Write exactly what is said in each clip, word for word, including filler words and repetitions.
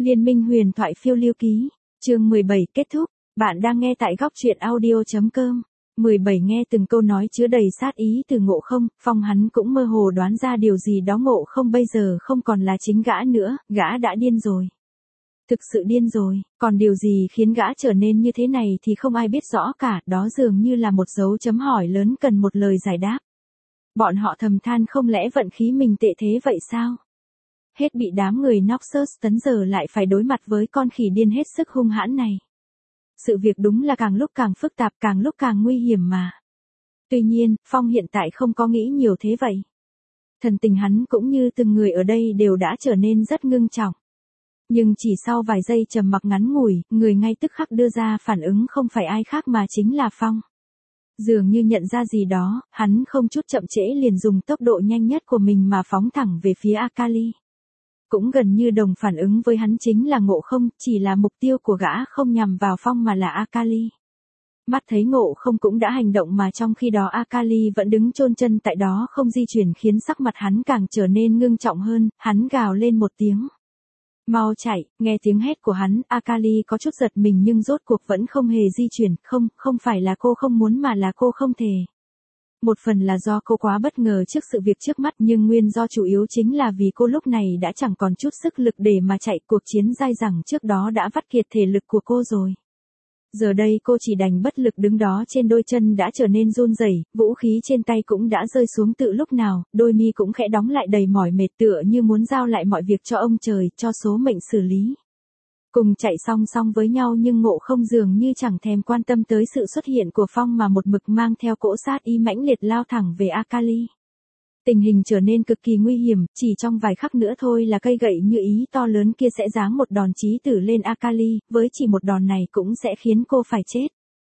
Liên minh huyền thoại phiêu lưu ký, chương mười bảy kết thúc, bạn đang nghe tại góc truyện audio.com. mười bảy Nghe từng câu nói chứa đầy sát ý từ Ngộ Không, Phong hắn cũng mơ hồ đoán ra điều gì đó. Ngộ Không bây giờ không còn là chính gã nữa, gã đã điên rồi. Thực sự điên rồi, còn điều gì khiến gã trở nên như thế này thì không ai biết rõ cả, đó dường như là một dấu chấm hỏi lớn cần một lời giải đáp. Bọn họ thầm than không lẽ vận khí mình tệ thế vậy sao? Hết bị đám người Noxus tấn giờ lại phải đối mặt với con khỉ điên hết sức hung hãn này. Sự việc đúng là càng lúc càng phức tạp, càng lúc càng nguy hiểm mà. Tuy nhiên, Phong hiện tại không có nghĩ nhiều thế vậy. Thần tình hắn cũng như từng người ở đây đều đã trở nên rất ngưng trọng. Nhưng chỉ sau vài giây trầm mặc ngắn ngủi, người ngay tức khắc đưa ra phản ứng không phải ai khác mà chính là Phong. Dường như nhận ra gì đó, hắn không chút chậm trễ liền dùng tốc độ nhanh nhất của mình mà phóng thẳng về phía Akali. Cũng gần như đồng phản ứng với hắn chính là Ngộ Không, chỉ là mục tiêu của gã không nhằm vào Phong mà là Akali. Mắt thấy Ngộ Không cũng đã hành động mà trong khi đó Akali vẫn đứng chôn chân tại đó không di chuyển, khiến sắc mặt hắn càng trở nên ngưng trọng hơn, hắn gào lên một tiếng. Mau chạy, nghe tiếng hét của hắn, Akali có chút giật mình nhưng rốt cuộc vẫn không hề di chuyển, không, không phải là cô không muốn mà là cô không thể. Một phần là do cô quá bất ngờ trước sự việc trước mắt, nhưng nguyên do chủ yếu chính là vì cô lúc này đã chẳng còn chút sức lực để mà chạy, cuộc chiến dai dẳng trước đó đã vắt kiệt thể lực của cô rồi. Giờ đây cô chỉ đành bất lực đứng đó, trên đôi chân đã trở nên run rẩy, vũ khí trên tay cũng đã rơi xuống từ lúc nào, đôi mi cũng khẽ đóng lại đầy mỏi mệt tựa như muốn giao lại mọi việc cho ông trời, cho số mệnh xử lý. Cùng chạy song song với nhau nhưng Ngộ Không dường như chẳng thèm quan tâm tới sự xuất hiện của Phong mà một mực mang theo cỗ sát ý mãnh liệt lao thẳng về Akali. Tình hình trở nên cực kỳ nguy hiểm, chỉ trong vài khắc nữa thôi là cây gậy như ý to lớn kia sẽ giáng một đòn chí tử lên Akali, với chỉ một đòn này cũng sẽ khiến cô phải chết.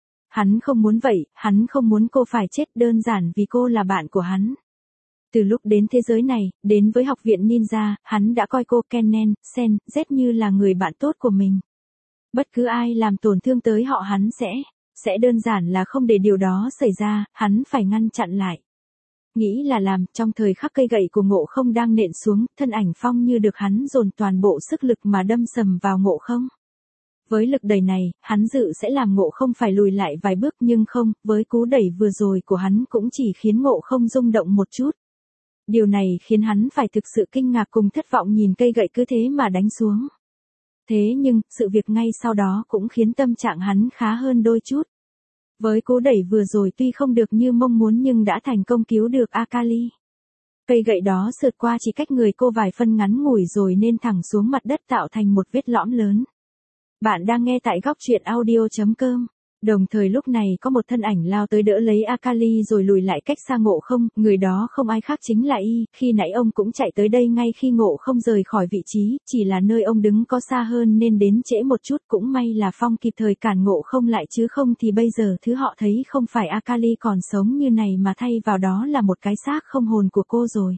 Hắn không muốn vậy, hắn không muốn cô phải chết đơn giản vì cô là bạn của hắn. Từ lúc đến thế giới này, đến với học viện ninja, hắn đã coi cô Kennen, Sen, Z như là người bạn tốt của mình. Bất cứ ai làm tổn thương tới họ hắn sẽ, sẽ đơn giản là không để điều đó xảy ra, hắn phải ngăn chặn lại. Nghĩ là làm, trong thời khắc cây gậy của Ngộ Không đang nện xuống, thân ảnh Phong như được hắn dồn toàn bộ sức lực mà đâm sầm vào Ngộ Không. Với lực đẩy này, hắn dự sẽ làm Ngộ Không phải lùi lại vài bước nhưng không, với cú đẩy vừa rồi của hắn cũng chỉ khiến Ngộ Không rung động một chút. Điều này khiến hắn phải thực sự kinh ngạc cùng thất vọng nhìn cây gậy cứ thế mà đánh xuống. Thế nhưng, sự việc ngay sau đó cũng khiến tâm trạng hắn khá hơn đôi chút. Với cú đẩy vừa rồi tuy không được như mong muốn nhưng đã thành công cứu được Akali. Cây gậy đó sượt qua chỉ cách người cô vài phân ngắn ngủi rồi nên thẳng xuống mặt đất tạo thành một vết lõm lớn. Bạn đang nghe tại góc truyện audio.com. Đồng thời lúc này có một thân ảnh lao tới đỡ lấy Akali rồi lùi lại cách xa Ngộ Không, người đó không ai khác chính là Y, khi nãy ông cũng chạy tới đây ngay khi Ngộ Không rời khỏi vị trí, chỉ là nơi ông đứng có xa hơn nên đến trễ một chút, cũng may là Phong kịp thời cản Ngộ Không lại chứ không thì bây giờ thứ họ thấy không phải Akali còn sống như này mà thay vào đó là một cái xác không hồn của cô rồi.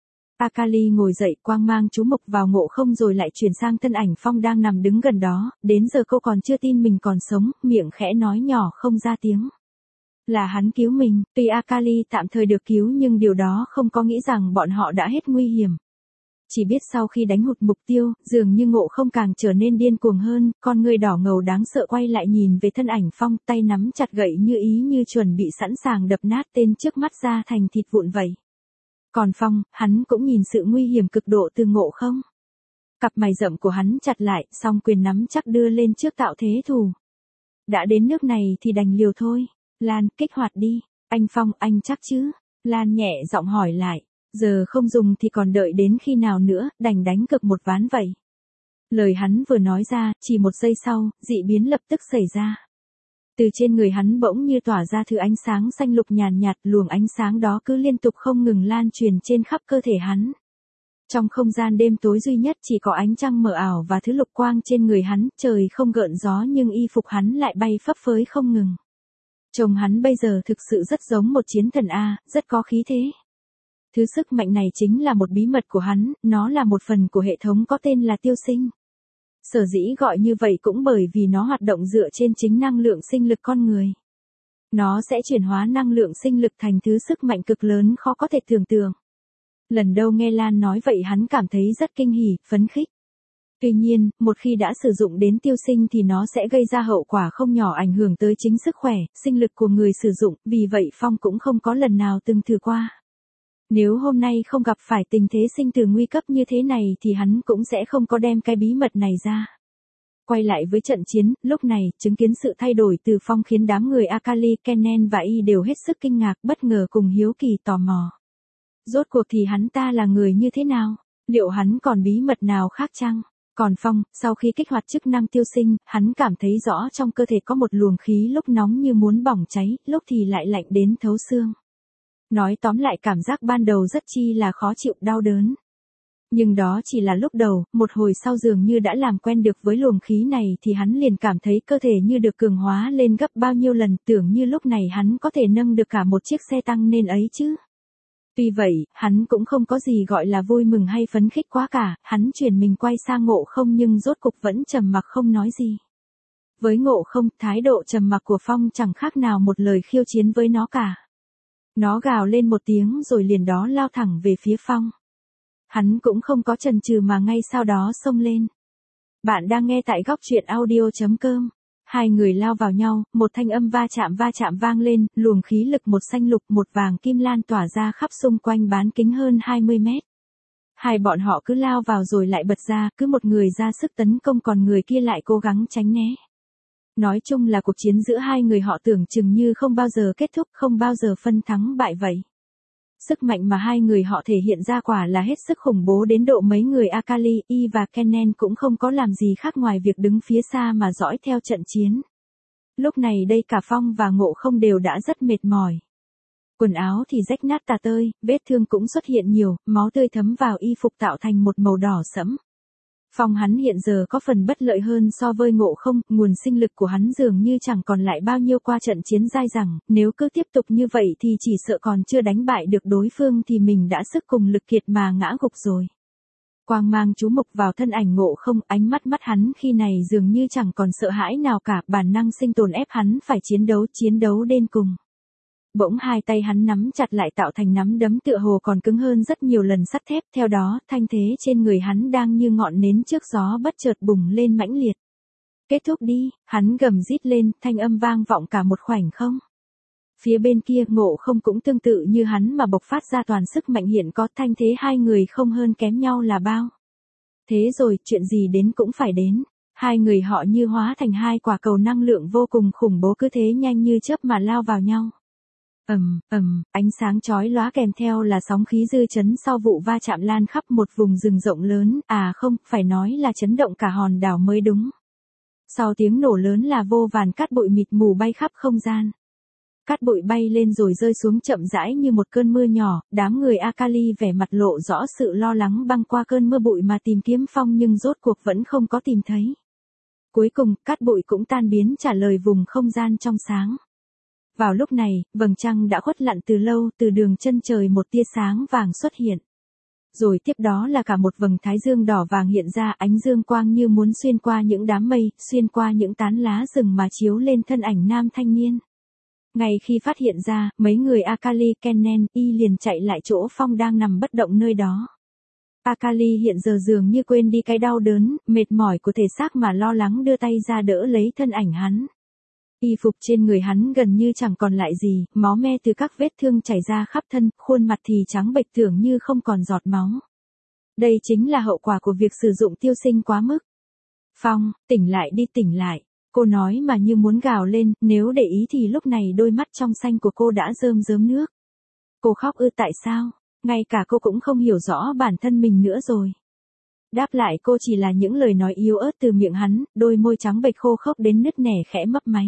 Akali ngồi dậy, quang mang chú mục vào Ngộ Không rồi lại chuyển sang thân ảnh Phong đang nằm đứng gần đó, đến giờ cô còn chưa tin mình còn sống, miệng khẽ nói nhỏ không ra tiếng. Là hắn cứu mình, tuy Akali tạm thời được cứu nhưng điều đó không có nghĩa rằng bọn họ đã hết nguy hiểm. Chỉ biết sau khi đánh hụt mục tiêu, dường như Ngộ Không càng trở nên điên cuồng hơn, con người đỏ ngầu đáng sợ quay lại nhìn về thân ảnh Phong, tay nắm chặt gậy như ý như chuẩn bị sẵn sàng đập nát tên trước mắt ra thành thịt vụn vậy. Còn Phong, hắn cũng nhìn sự nguy hiểm cực độ từ Ngộ Không. Cặp mày rậm của hắn chặt lại, song quyền nắm chắc đưa lên trước tạo thế thù. Đã đến nước này thì đành liều thôi. Lan, kích hoạt đi. Anh Phong, anh chắc chứ? Lan nhẹ giọng hỏi lại. Giờ không dùng thì còn đợi đến khi nào nữa, đành đánh cực một ván vậy. Lời hắn vừa nói ra, chỉ một giây sau, dị biến lập tức xảy ra. Từ trên người hắn bỗng như tỏa ra thứ ánh sáng xanh lục nhàn nhạt, luồng ánh sáng đó cứ liên tục không ngừng lan truyền trên khắp cơ thể hắn. Trong không gian đêm tối duy nhất chỉ có ánh trăng mờ ảo và thứ lục quang trên người hắn, trời không gợn gió nhưng y phục hắn lại bay phấp phới không ngừng. Trông hắn bây giờ thực sự rất giống một chiến thần A, rất có khí thế. Thứ sức mạnh này chính là một bí mật của hắn, nó là một phần của hệ thống có tên là tiêu sinh. Sở dĩ gọi như vậy cũng bởi vì nó hoạt động dựa trên chính năng lượng sinh lực con người. Nó sẽ chuyển hóa năng lượng sinh lực thành thứ sức mạnh cực lớn khó có thể tưởng tượng. Lần đầu nghe Lan nói vậy hắn cảm thấy rất kinh hỉ, phấn khích. Tuy nhiên, một khi đã sử dụng đến tiêu sinh thì nó sẽ gây ra hậu quả không nhỏ ảnh hưởng tới chính sức khỏe, sinh lực của người sử dụng, vì vậy Phong cũng không có lần nào từng thử qua. Nếu hôm nay không gặp phải tình thế sinh tử nguy cấp như thế này thì hắn cũng sẽ không có đem cái bí mật này ra. Quay lại với trận chiến, lúc này, chứng kiến sự thay đổi từ Phong khiến đám người Akali, Kennen và Y đều hết sức kinh ngạc, bất ngờ cùng hiếu kỳ tò mò. Rốt cuộc thì hắn ta là người như thế nào? Liệu hắn còn bí mật nào khác chăng? Còn Phong, sau khi kích hoạt chức năng tiêu sinh, hắn cảm thấy rõ trong cơ thể có một luồng khí lúc nóng như muốn bỏng cháy, lúc thì lại lạnh đến thấu xương. Nói tóm lại cảm giác ban đầu rất chi là khó chịu đau đớn. Nhưng đó chỉ là lúc đầu, một hồi sau dường như đã làm quen được với luồng khí này thì hắn liền cảm thấy cơ thể như được cường hóa lên gấp bao nhiêu lần, tưởng như lúc này hắn có thể nâng được cả một chiếc xe tăng nên ấy chứ. Tuy vậy, hắn cũng không có gì gọi là vui mừng hay phấn khích quá cả, hắn chuyển mình quay sang Ngộ Không nhưng rốt cục vẫn trầm mặc không nói gì. Với Ngộ Không, thái độ trầm mặc của Phong chẳng khác nào một lời khiêu chiến với nó cả. Nó gào lên một tiếng rồi liền đó lao thẳng về phía Phong. Hắn cũng không có chần chừ mà ngay sau đó xông lên. Bạn đang nghe tại góc truyện audio chấm com. Hai người lao vào nhau, một thanh âm va chạm va chạm vang lên, luồng khí lực một xanh lục một vàng kim lan tỏa ra khắp xung quanh bán kính hơn hai mươi mét. Hai bọn họ cứ lao vào rồi lại bật ra, cứ một người ra sức tấn công còn người kia lại cố gắng tránh né. Nói chung là cuộc chiến giữa hai người họ tưởng chừng như không bao giờ kết thúc, không bao giờ phân thắng bại vậy. Sức mạnh mà hai người họ thể hiện ra quả là hết sức khủng bố đến độ mấy người Akali, Y và Kennen cũng không có làm gì khác ngoài việc đứng phía xa mà dõi theo trận chiến. Lúc này đây cả Phong và Ngộ Không đều đã rất mệt mỏi. Quần áo thì rách nát tả tơi, vết thương cũng xuất hiện nhiều, máu tươi thấm vào y phục tạo thành một màu đỏ sẫm. Phong hắn hiện giờ có phần bất lợi hơn so với Ngộ Không, nguồn sinh lực của hắn dường như chẳng còn lại bao nhiêu qua trận chiến dai dẳng, nếu cứ tiếp tục như vậy thì chỉ sợ còn chưa đánh bại được đối phương thì mình đã sức cùng lực kiệt mà ngã gục rồi. Quang mang chú mục vào thân ảnh Ngộ Không, ánh mắt mắt hắn khi này dường như chẳng còn sợ hãi nào cả, bản năng sinh tồn ép hắn phải chiến đấu, chiến đấu đến cùng. Bỗng hai tay hắn nắm chặt lại tạo thành nắm đấm tựa hồ còn cứng hơn rất nhiều lần sắt thép, theo đó, thanh thế trên người hắn đang như ngọn nến trước gió bất chợt bùng lên mãnh liệt. Kết thúc đi, hắn gầm rít lên, thanh âm vang vọng cả một khoảnh không. Phía bên kia Ngộ Không cũng tương tự như hắn mà bộc phát ra toàn sức mạnh hiện có, thanh thế hai người không hơn kém nhau là bao. Thế rồi, chuyện gì đến cũng phải đến. Hai người họ như hóa thành hai quả cầu năng lượng vô cùng khủng bố cứ thế nhanh như chớp mà lao vào nhau. Ầm, ầm, ánh sáng chói lóa kèm theo là sóng khí dư chấn sau vụ va chạm lan khắp một vùng rừng rộng lớn, à không, phải nói là chấn động cả hòn đảo mới đúng. Sau tiếng nổ lớn là vô vàn cát bụi mịt mù bay khắp không gian. Cát bụi bay lên rồi rơi xuống chậm rãi như một cơn mưa nhỏ, đám người Akali vẻ mặt lộ rõ sự lo lắng băng qua cơn mưa bụi mà tìm kiếm Phong nhưng rốt cuộc vẫn không có tìm thấy. Cuối cùng, cát bụi cũng tan biến trả lời vùng không gian trong sáng. Vào lúc này, vầng trăng đã khuất lặn từ lâu, từ đường chân trời một tia sáng vàng xuất hiện. Rồi tiếp đó là cả một vầng thái dương đỏ vàng hiện ra, ánh dương quang như muốn xuyên qua những đám mây, xuyên qua những tán lá rừng mà chiếu lên thân ảnh nam thanh niên. Ngay khi phát hiện ra, mấy người Akali, Kennen, Y liền chạy lại chỗ Phong đang nằm bất động nơi đó. Akali hiện giờ dường như quên đi cái đau đớn, mệt mỏi của thể xác mà lo lắng đưa tay ra đỡ lấy thân ảnh hắn. Y phục trên người hắn gần như chẳng còn lại gì, máu me từ các vết thương chảy ra khắp thân, khuôn mặt thì trắng bệch tưởng như không còn giọt máu. Đây chính là hậu quả của việc sử dụng tiêu sinh quá mức. Phong, tỉnh lại đi tỉnh lại. Cô nói mà như muốn gào lên, nếu để ý thì lúc này đôi mắt trong xanh của cô đã rơm rớm nước. Cô khóc ư tại sao? Ngay cả cô cũng không hiểu rõ bản thân mình nữa rồi. Đáp lại cô chỉ là những lời nói yếu ớt từ miệng hắn, đôi môi trắng bệch khô khốc đến nứt nẻ khẽ mấp máy.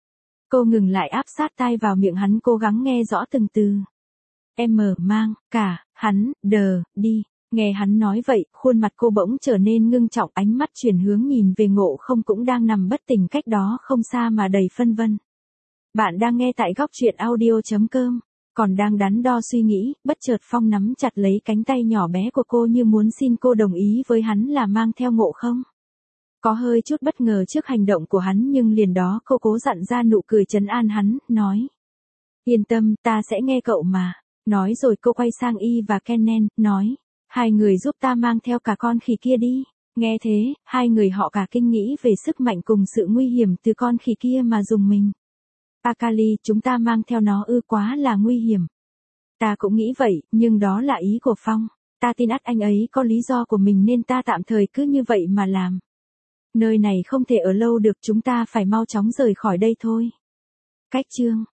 Cô ngừng lại áp sát tai vào miệng hắn cố gắng nghe rõ từng từ. Em mở mang, cả, hắn, đờ, đi. Nghe hắn nói vậy, khuôn mặt cô bỗng trở nên ngưng trọng, ánh mắt chuyển hướng nhìn về Ngộ Không cũng đang nằm bất tỉnh cách đó không xa mà đầy phân vân. Bạn đang nghe tại góc truyện audio chấm com. Còn đang đắn đo suy nghĩ, bất chợt Phong nắm chặt lấy cánh tay nhỏ bé của cô như muốn xin cô đồng ý với hắn là mang theo Ngộ Không. Có hơi chút bất ngờ trước hành động của hắn nhưng liền đó cô cố dặn ra nụ cười trấn an hắn, nói. Yên tâm, ta sẽ nghe cậu mà. Nói rồi cô quay sang Y và Kennen, nói. Hai người giúp ta mang theo cả con khỉ kia đi. Nghe thế, hai người họ cả kinh nghĩ về sức mạnh cùng sự nguy hiểm từ con khỉ kia mà dùng mình. Akali, chúng ta mang theo nó ư, quá là nguy hiểm. Ta cũng nghĩ vậy, nhưng đó là ý của Phong. Ta tin ắt anh ấy có lý do của mình nên ta tạm thời cứ như vậy mà làm. Nơi này không thể ở lâu được, chúng ta phải mau chóng rời khỏi đây thôi. Cách chương